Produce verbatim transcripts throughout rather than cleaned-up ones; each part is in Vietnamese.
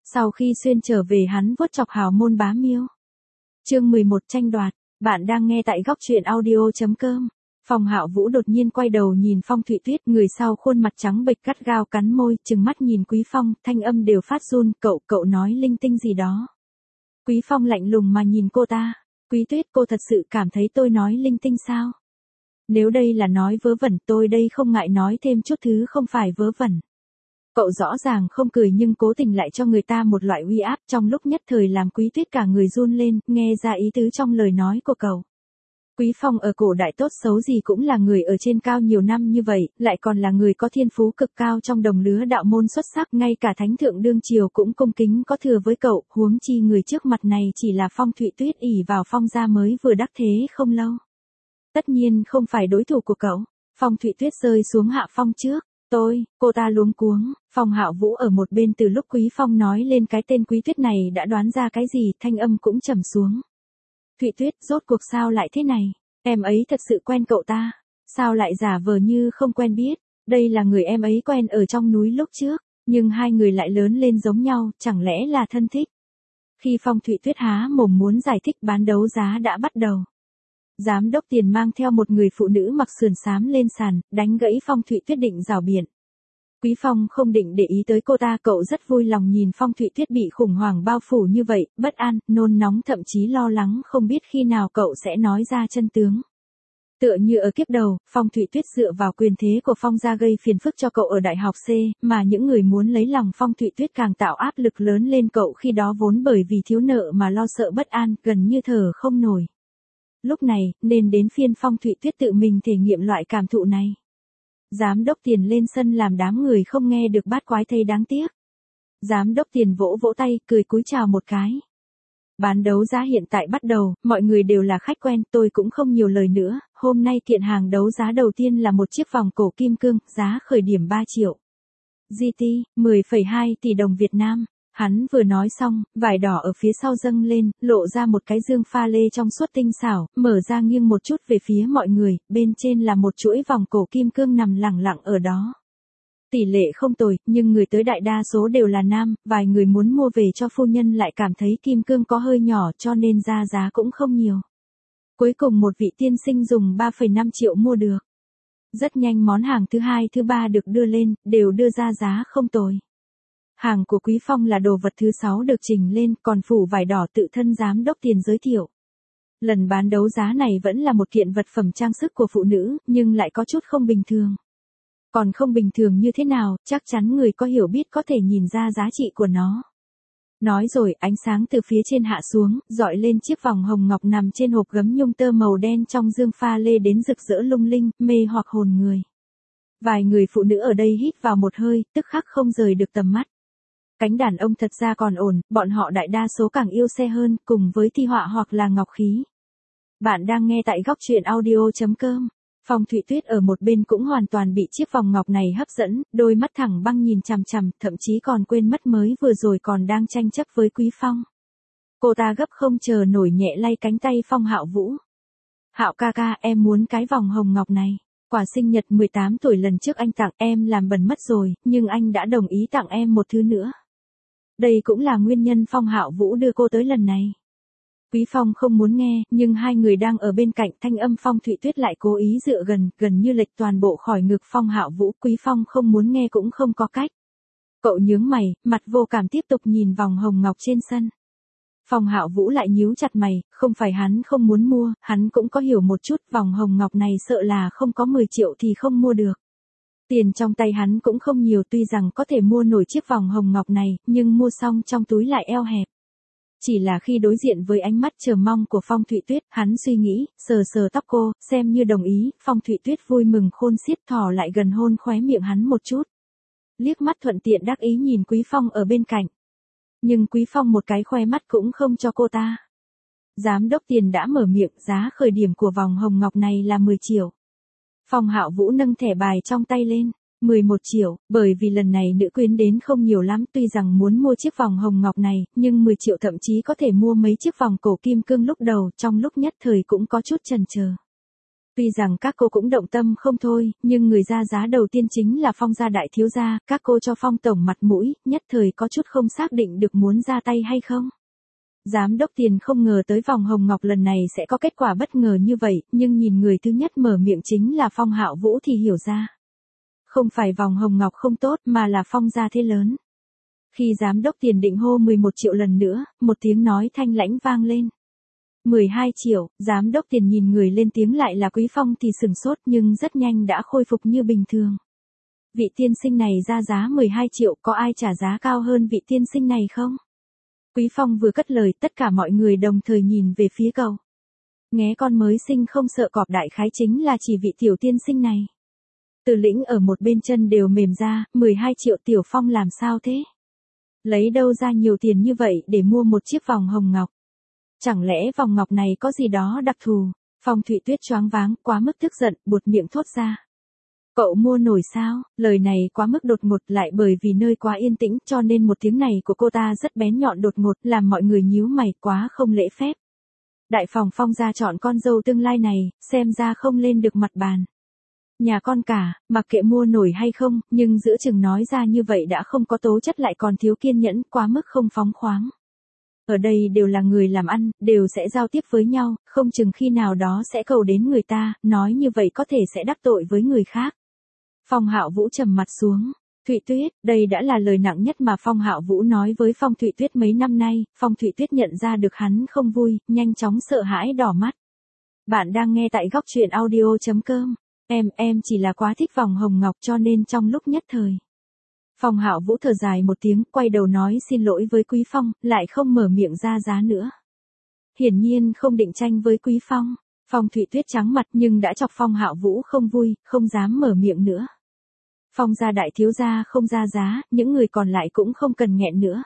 Sau khi xuyên trở về hắn vuốt chọc hào môn bá miêu. Chương mười một tranh đoạt, bạn đang nghe tại góc truyện audio chấm com. Phong Hạo Vũ đột nhiên quay đầu nhìn Phong Thụy Tuyết, người sau khuôn mặt trắng bệch gắt gao cắn môi, trừng mắt nhìn Quý Phong, thanh âm đều phát run, cậu, cậu nói linh tinh gì đó. Quý Phong lạnh lùng mà nhìn cô ta, Quý Tuyết, cô thật sự cảm thấy tôi nói linh tinh sao? Nếu đây là nói vớ vẩn, tôi đây không ngại nói thêm chút thứ không phải vớ vẩn. Cậu rõ ràng không cười nhưng cố tình lại cho người ta một loại uy áp, trong lúc nhất thời làm Quý Tuyết cả người run lên, nghe ra ý tứ trong lời nói của cậu. Quý Phong ở cổ đại tốt xấu gì cũng là người ở trên cao nhiều năm như vậy, lại còn là người có thiên phú cực cao trong đồng lứa đạo môn xuất sắc, ngay cả thánh thượng đương triều cũng cung kính có thừa với cậu, huống chi người trước mặt này chỉ là Phong Thụy Tuyết ỷ vào Phong gia mới vừa đắc thế không lâu. Tất nhiên không phải đối thủ của cậu. Phong Thụy Tuyết rơi xuống hạ phong trước. Tôi, cô ta luống cuống, Phong Hạo Vũ ở một bên từ lúc Quý Phong nói lên cái tên Quý Tuyết này đã đoán ra cái gì, thanh âm cũng trầm xuống. Thụy Tuyết, rốt cuộc sao lại thế này? Em ấy thật sự quen cậu ta, sao lại giả vờ như không quen biết? Đây là người em ấy quen ở trong núi lúc trước, nhưng hai người lại lớn lên giống nhau, chẳng lẽ là thân thích? Khi Phong Thụy Tuyết há mồm muốn giải thích, bán đấu giá đã bắt đầu. Giám đốc Tiền mang theo một người phụ nữ mặc sườn xám lên sàn, đánh gãy Phong Thụy Tuyết định rảo biện. Quý Phong không định để ý tới cô ta, cậu rất vui lòng nhìn Phong Thụy Tuyết bị khủng hoảng bao phủ như vậy, bất an, nôn nóng, thậm chí lo lắng không biết khi nào cậu sẽ nói ra chân tướng. Tựa như ở kiếp đầu, Phong Thụy Tuyết dựa vào quyền thế của Phong gia gây phiền phức cho cậu ở đại học C, mà những người muốn lấy lòng Phong Thụy Tuyết càng tạo áp lực lớn lên cậu, khi đó vốn bởi vì thiếu nợ mà lo sợ bất an, gần như thở không nổi. Lúc này, nên đến phiên Phong Thụy Tuyết tự mình thể nghiệm loại cảm thụ này. Giám đốc Tiền lên sân làm đám người không nghe được bát quái thấy đáng tiếc. Giám đốc Tiền vỗ vỗ tay, cười cúi chào một cái. Bán đấu giá hiện tại bắt đầu, mọi người đều là khách quen, tôi cũng không nhiều lời nữa. Hôm nay kiện hàng đấu giá đầu tiên là một chiếc vòng cổ kim cương, giá khởi điểm ba triệu. giê tê, mười phẩy hai tỷ đồng Việt Nam. Hắn vừa nói xong, vải đỏ ở phía sau dâng lên, lộ ra một cái dương pha lê trong suốt tinh xảo, mở ra nghiêng một chút về phía mọi người, bên trên là một chuỗi vòng cổ kim cương nằm lẳng lặng ở đó. Tỷ lệ không tồi, nhưng người tới đại đa số đều là nam, vài người muốn mua về cho phu nhân lại cảm thấy kim cương có hơi nhỏ cho nên ra giá cũng không nhiều. Cuối cùng một vị tiên sinh dùng ba phẩy năm triệu mua được. Rất nhanh món hàng thứ hai thứ ba được đưa lên, đều đưa ra giá không tồi. Hàng của Quý Phong là đồ vật thứ sáu được trình lên, còn phủ vải đỏ tự thân giám đốc Tiền giới thiệu. Lần bán đấu giá này vẫn là một kiện vật phẩm trang sức của phụ nữ, nhưng lại có chút không bình thường. Còn không bình thường như thế nào, chắc chắn người có hiểu biết có thể nhìn ra giá trị của nó. Nói rồi, ánh sáng từ phía trên hạ xuống, dọi lên chiếc vòng hồng ngọc nằm trên hộp gấm nhung tơ màu đen trong dương pha lê đến rực rỡ lung linh, mê hoặc hồn người. Vài người phụ nữ ở đây hít vào một hơi, tức khắc không rời được tầm mắt. Cánh đàn ông thật ra còn ổn, bọn họ đại đa số càng yêu xe hơn, cùng với thi họa hoặc là ngọc khí. Bạn đang nghe tại góc truyện audio chấm com. Phong Thụy Tuyết ở một bên cũng hoàn toàn bị chiếc vòng ngọc này hấp dẫn, đôi mắt thẳng băng nhìn chằm chằm, thậm chí còn quên mất mới vừa rồi còn đang tranh chấp với Quý Phong. Cô ta gấp không chờ nổi nhẹ lay cánh tay Phong Hạo Vũ. Hạo ca ca, em muốn cái vòng hồng ngọc này. Quà sinh nhật mười tám tuổi lần trước anh tặng em làm bẩn mất rồi, nhưng anh đã đồng ý tặng em một thứ nữa. Đây cũng là nguyên nhân Phong Hạo Vũ đưa cô tới lần này. Quý Phong không muốn nghe, nhưng hai người đang ở bên cạnh, thanh âm Phong Thụy Tuyết lại cố ý dựa gần, gần như lệch toàn bộ khỏi ngực Phong Hạo Vũ. Quý Phong không muốn nghe cũng không có cách. Cậu nhướng mày, mặt vô cảm tiếp tục nhìn vòng hồng ngọc trên sân. Phong Hạo Vũ lại nhíu chặt mày, không phải hắn không muốn mua, hắn cũng có hiểu một chút, vòng hồng ngọc này sợ là không có mười triệu thì không mua được. Tiền trong tay hắn cũng không nhiều, tuy rằng có thể mua nổi chiếc vòng hồng ngọc này, nhưng mua xong trong túi lại eo hẹp. Chỉ là khi đối diện với ánh mắt chờ mong của Phong Thụy Tuyết, hắn suy nghĩ, sờ sờ tóc cô, xem như đồng ý, Phong Thụy Tuyết vui mừng khôn xiết thò lại gần hôn khóe miệng hắn một chút. Liếc mắt thuận tiện đắc ý nhìn Quý Phong ở bên cạnh. Nhưng Quý Phong một cái khoe mắt cũng không cho cô ta. Giám đốc Tiền đã mở miệng, giá khởi điểm của vòng hồng ngọc này là mười triệu. Phong Hạo Vũ nâng thẻ bài trong tay lên. mười một triệu, bởi vì lần này nữ quyến đến không nhiều lắm, tuy rằng muốn mua chiếc vòng hồng ngọc này, nhưng mười triệu thậm chí có thể mua mấy chiếc vòng cổ kim cương lúc đầu, trong lúc nhất thời cũng có chút chần chờ. Tuy rằng các cô cũng động tâm không thôi, nhưng người ra giá đầu tiên chính là Phong gia đại thiếu gia, các cô cho Phong tổng mặt mũi, nhất thời có chút không xác định được muốn ra tay hay không. Giám đốc Tiền không ngờ tới vòng hồng ngọc lần này sẽ có kết quả bất ngờ như vậy, nhưng nhìn người thứ nhất mở miệng chính là Phong Hạo Vũ thì hiểu ra. Không phải vòng hồng ngọc không tốt mà là Phong gia thế lớn. Khi giám đốc Tiền định hô mười một triệu lần nữa, một tiếng nói thanh lãnh vang lên. mười hai triệu, giám đốc Tiền nhìn người lên tiếng lại là Quý Phong thì sừng sốt nhưng rất nhanh đã khôi phục như bình thường. Vị tiên sinh này ra giá mười hai triệu, có ai trả giá cao hơn vị tiên sinh này không? Quý Phong vừa cất lời, tất cả mọi người đồng thời nhìn về phía cậu. Nghé con mới sinh không sợ cọp, đại khái chính là chỉ vị tiểu tiên sinh này. Từ Lĩnh ở một bên chân đều mềm ra, mười hai triệu Tiểu Phong làm sao thế? Lấy đâu ra nhiều tiền như vậy để mua một chiếc vòng hồng ngọc? Chẳng lẽ vòng ngọc này có gì đó đặc thù? Phong Thụy Tuyết choáng váng, quá mức tức giận, buột miệng thốt ra. Cậu mua nổi sao? Lời này quá mức đột ngột, lại bởi vì nơi quá yên tĩnh cho nên một tiếng này của cô ta rất bén nhọn đột ngột, làm mọi người nhíu mày, quá không lễ phép. Đại phòng Phong gia chọn con dâu tương lai này, xem ra không lên được mặt bàn. Nhà con cả, mặc kệ mua nổi hay không, nhưng giữa chừng nói ra như vậy đã không có tố chất lại còn thiếu kiên nhẫn, quá mức không phóng khoáng. Ở đây đều là người làm ăn, đều sẽ giao tiếp với nhau, không chừng khi nào đó sẽ cầu đến người ta, nói như vậy có thể sẽ đắc tội với người khác. Phong Hạo Vũ trầm mặt xuống. Thụy Tuyết, đây đã là lời nặng nhất mà Phong Hạo Vũ nói với Phong Thụy Tuyết mấy năm nay, Phong Thụy Tuyết nhận ra được hắn không vui, nhanh chóng sợ hãi đỏ mắt. Bạn đang nghe tại góc truyện audio chấm com. Em, em chỉ là quá thích vòng hồng ngọc cho nên trong lúc nhất thời. Phong Hạo Vũ thở dài một tiếng, quay đầu nói xin lỗi với Quý Phong, lại không mở miệng ra giá nữa. Hiển nhiên không định tranh với Quý Phong. Phong Thụy Tuyết trắng mặt nhưng đã chọc Phong Hạo Vũ không vui, không dám mở miệng nữa. Phong gia đại thiếu gia không ra giá, những người còn lại cũng không cần nghẹn nữa.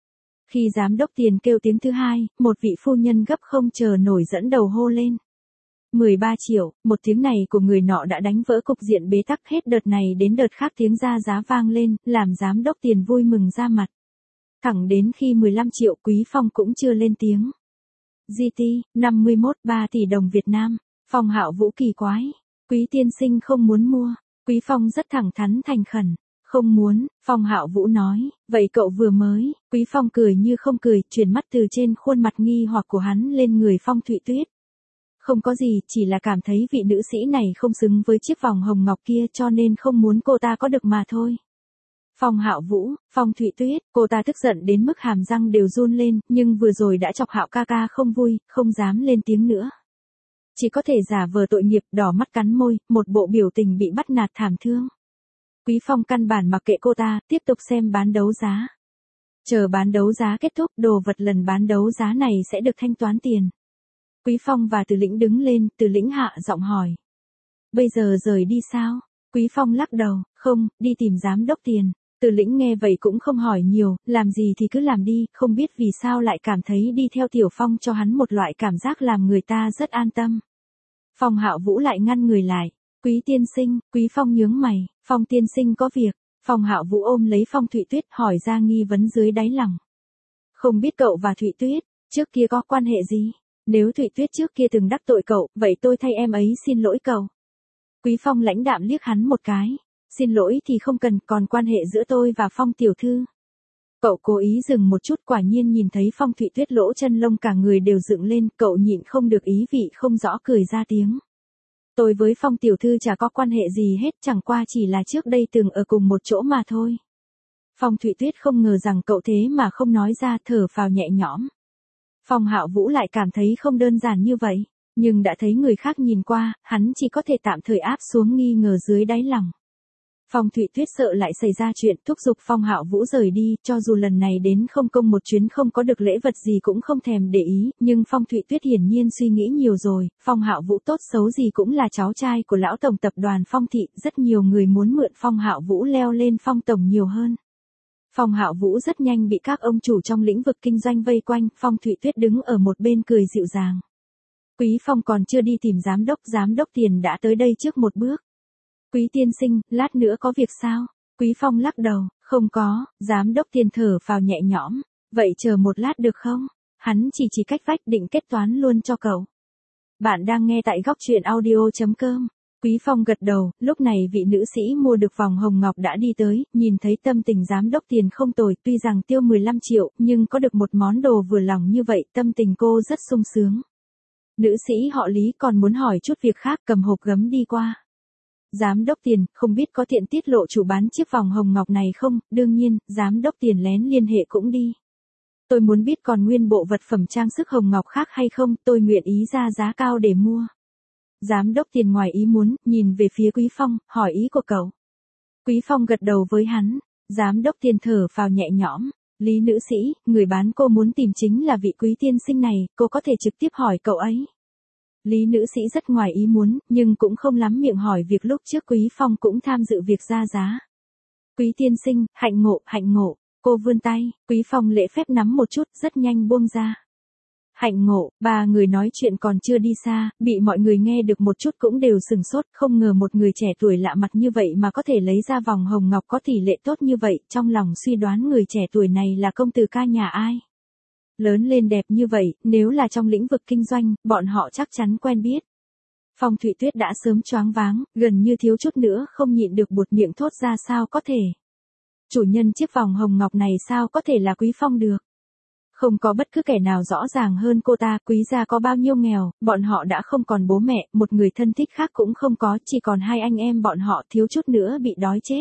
Khi giám đốc Tiền kêu tiếng thứ hai, một vị phu nhân gấp không chờ nổi dẫn đầu hô lên. mười ba triệu, một tiếng này của người nọ đã đánh vỡ cục diện bế tắc, hết đợt này đến đợt khác tiếng ra giá vang lên, làm giám đốc Tiền vui mừng ra mặt. Thẳng đến khi mười lăm triệu Quý Phong cũng chưa lên tiếng. giê tê, năm mươi mốt ba tỷ đồng Việt Nam, Phong Hạo Vũ kỳ quái. Quý tiên sinh không muốn mua. Quý Phong rất thẳng thắn thành khẩn. Không muốn, Phong Hạo Vũ nói, vậy cậu vừa mới. Quý Phong cười như không cười, chuyển mắt từ trên khuôn mặt nghi hoặc của hắn lên người Phong Thụy Tuyết. Không có gì, chỉ là cảm thấy vị nữ sĩ này không xứng với chiếc vòng hồng ngọc kia cho nên không muốn cô ta có được mà thôi. Phong Hạo Vũ, Phong Thụy Tuyết, cô ta tức giận đến mức hàm răng đều run lên, nhưng vừa rồi đã chọc Hạo ca ca không vui, không dám lên tiếng nữa. Chỉ có thể giả vờ tội nghiệp, đỏ mắt cắn môi, một bộ biểu tình bị bắt nạt thảm thương. Quý Phong căn bản mặc kệ cô ta, tiếp tục xem bán đấu giá. Chờ bán đấu giá kết thúc, đồ vật lần bán đấu giá này sẽ được thanh toán tiền. Quý Phong và Từ Lĩnh đứng lên, Từ Lĩnh hạ giọng hỏi. Bây giờ rời đi sao? Quý Phong lắc đầu, không, đi tìm giám đốc Tiền. Từ Lĩnh nghe vậy cũng không hỏi nhiều, làm gì thì cứ làm đi, không biết vì sao lại cảm thấy đi theo Tiểu Phong cho hắn một loại cảm giác làm người ta rất an tâm. Phong Hạo Vũ lại ngăn người lại. Quý tiên sinh, Quý Phong nhướng mày, Phong tiên sinh có việc. Phong Hạo Vũ ôm lấy Phong Thụy Tuyết hỏi ra nghi vấn dưới đáy lòng. Không biết cậu và Thụy Tuyết, trước kia có quan hệ gì? Nếu Thụy Tuyết trước kia từng đắc tội cậu, vậy tôi thay em ấy xin lỗi cậu. Quý Phong lãnh đạm liếc hắn một cái. Xin lỗi thì không cần, còn quan hệ giữa tôi và Phong tiểu thư. Cậu cố ý dừng một chút, quả nhiên nhìn thấy Phong Thụy Tuyết lỗ chân lông cả người đều dựng lên, cậu nhịn không được ý vị không rõ cười ra tiếng. Tôi với Phong tiểu thư chả có quan hệ gì hết, chẳng qua chỉ là trước đây từng ở cùng một chỗ mà thôi. Phong Thụy Tuyết không ngờ rằng cậu thế mà không nói ra, thở phào nhẹ nhõm. Phong Hạo Vũ lại cảm thấy không đơn giản như vậy, nhưng đã thấy người khác nhìn qua, hắn chỉ có thể tạm thời áp xuống nghi ngờ dưới đáy lòng. Phong Thụy Tuyết sợ lại xảy ra chuyện, thúc giục Phong Hạo Vũ rời đi, cho dù lần này đến không công một chuyến không có được lễ vật gì cũng không thèm để ý, nhưng Phong Thụy Tuyết hiển nhiên suy nghĩ nhiều rồi, Phong Hạo Vũ tốt xấu gì cũng là cháu trai của lão tổng tập đoàn Phong thị, rất nhiều người muốn mượn Phong Hạo Vũ leo lên Phong tổng nhiều hơn. Phong Hạo Vũ rất nhanh bị các ông chủ trong lĩnh vực kinh doanh vây quanh, Phong Thụy Tuyết đứng ở một bên cười dịu dàng. Quý Phong còn chưa đi tìm giám đốc, giám đốc Tiền đã tới đây trước một bước. Quý tiên sinh, lát nữa có việc sao? Quý Phong lắc đầu, không có, giám đốc Tiền thở phào nhẹ nhõm, vậy chờ một lát được không? Hắn chỉ chỉ cách vách định kết toán luôn cho cậu. Bạn đang nghe tại góc truyện audio.com. Quý Phong gật đầu, lúc này vị nữ sĩ mua được vòng hồng ngọc đã đi tới, nhìn thấy tâm tình giám đốc tiền không tồi, tuy rằng tiêu mười lăm triệu, nhưng có được một món đồ vừa lòng như vậy, tâm tình cô rất sung sướng. Nữ sĩ họ Lý còn muốn hỏi chút việc khác, cầm hộp gấm đi qua. Giám đốc tiền, không biết có tiện tiết lộ chủ bán chiếc vòng hồng ngọc này không? Đương nhiên, giám đốc tiền lén liên hệ cũng đi. Tôi muốn biết còn nguyên bộ vật phẩm trang sức hồng ngọc khác hay không, tôi nguyện ý ra giá cao để mua. Giám đốc tiền ngoài ý muốn, nhìn về phía Quý Phong, hỏi ý của cậu. Quý Phong gật đầu với hắn, giám đốc tiền thở phào nhẹ nhõm. Lý nữ sĩ, người bán cô muốn tìm chính là vị quý tiên sinh này, cô có thể trực tiếp hỏi cậu ấy. Lý nữ sĩ rất ngoài ý muốn, nhưng cũng không lắm miệng hỏi việc lúc trước Quý Phong cũng tham dự việc ra giá. Quý tiên sinh, hạnh ngộ, hạnh ngộ. Cô vươn tay, Quý Phong lễ phép nắm một chút, rất nhanh buông ra. Hạnh ngộ, ba người nói chuyện còn chưa đi xa, bị mọi người nghe được một chút cũng đều sừng sốt, không ngờ một người trẻ tuổi lạ mặt như vậy mà có thể lấy ra vòng hồng ngọc có tỷ lệ tốt như vậy, trong lòng suy đoán người trẻ tuổi này là công tử ca nhà ai. Lớn lên đẹp như vậy, nếu là trong lĩnh vực kinh doanh, bọn họ chắc chắn quen biết. Phong Thụy Tuyết đã sớm choáng váng, gần như thiếu chút nữa không nhịn được buột miệng thốt ra sao có thể. Chủ nhân chiếc vòng hồng ngọc này sao có thể là Quý Phong được. Không có bất cứ kẻ nào rõ ràng hơn cô ta, Quý gia có bao nhiêu nghèo, bọn họ đã không còn bố mẹ, một người thân thích khác cũng không có, chỉ còn hai anh em bọn họ thiếu chút nữa bị đói chết.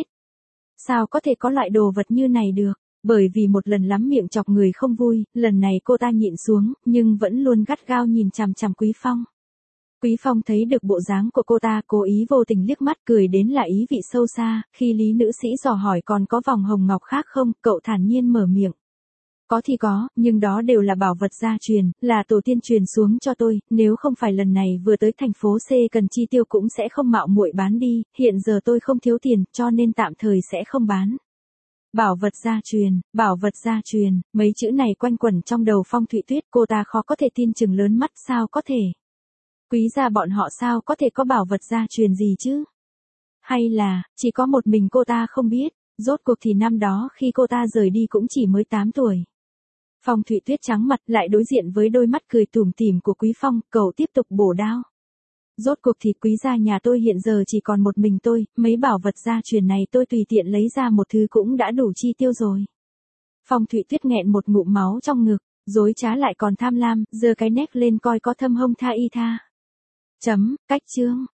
Sao có thể có loại đồ vật như này được, bởi vì một lần lắm miệng chọc người không vui, lần này cô ta nhịn xuống, nhưng vẫn luôn gắt gao nhìn chằm chằm Quý Phong. Quý Phong thấy được bộ dáng của cô ta, cố ý vô tình liếc mắt cười đến là ý vị sâu xa, khi Lý nữ sĩ dò hỏi còn có vòng hồng ngọc khác không, cậu thản nhiên mở miệng. Có thì có, nhưng đó đều là bảo vật gia truyền, là tổ tiên truyền xuống cho tôi, nếu không phải lần này vừa tới thành phố C cần chi tiêu cũng sẽ không mạo muội bán đi, hiện giờ tôi không thiếu tiền, cho nên tạm thời sẽ không bán. Bảo vật gia truyền, bảo vật gia truyền, mấy chữ này quanh quẩn trong đầu Phong Thụy Tuyết, cô ta khó có thể tin chừng lớn mắt, sao có thể. Quý gia bọn họ sao có thể có bảo vật gia truyền gì chứ? Hay là, chỉ có một mình cô ta không biết, rốt cuộc thì năm đó khi cô ta rời đi cũng chỉ mới tám tuổi. Phong Thụy Tuyết trắng mặt lại đối diện với đôi mắt cười tủm tỉm của Quý Phong, cậu tiếp tục bổ đao. Rốt cuộc thì Quý gia nhà tôi hiện giờ chỉ còn một mình tôi, mấy bảo vật gia truyền này tôi tùy tiện lấy ra một thứ cũng đã đủ chi tiêu rồi. Phong Thụy Tuyết nghẹn một ngụm máu trong ngực, dối trá lại còn tham lam, giơ cái nét lên coi có thâm hông tha y tha. Chấm, cách chương.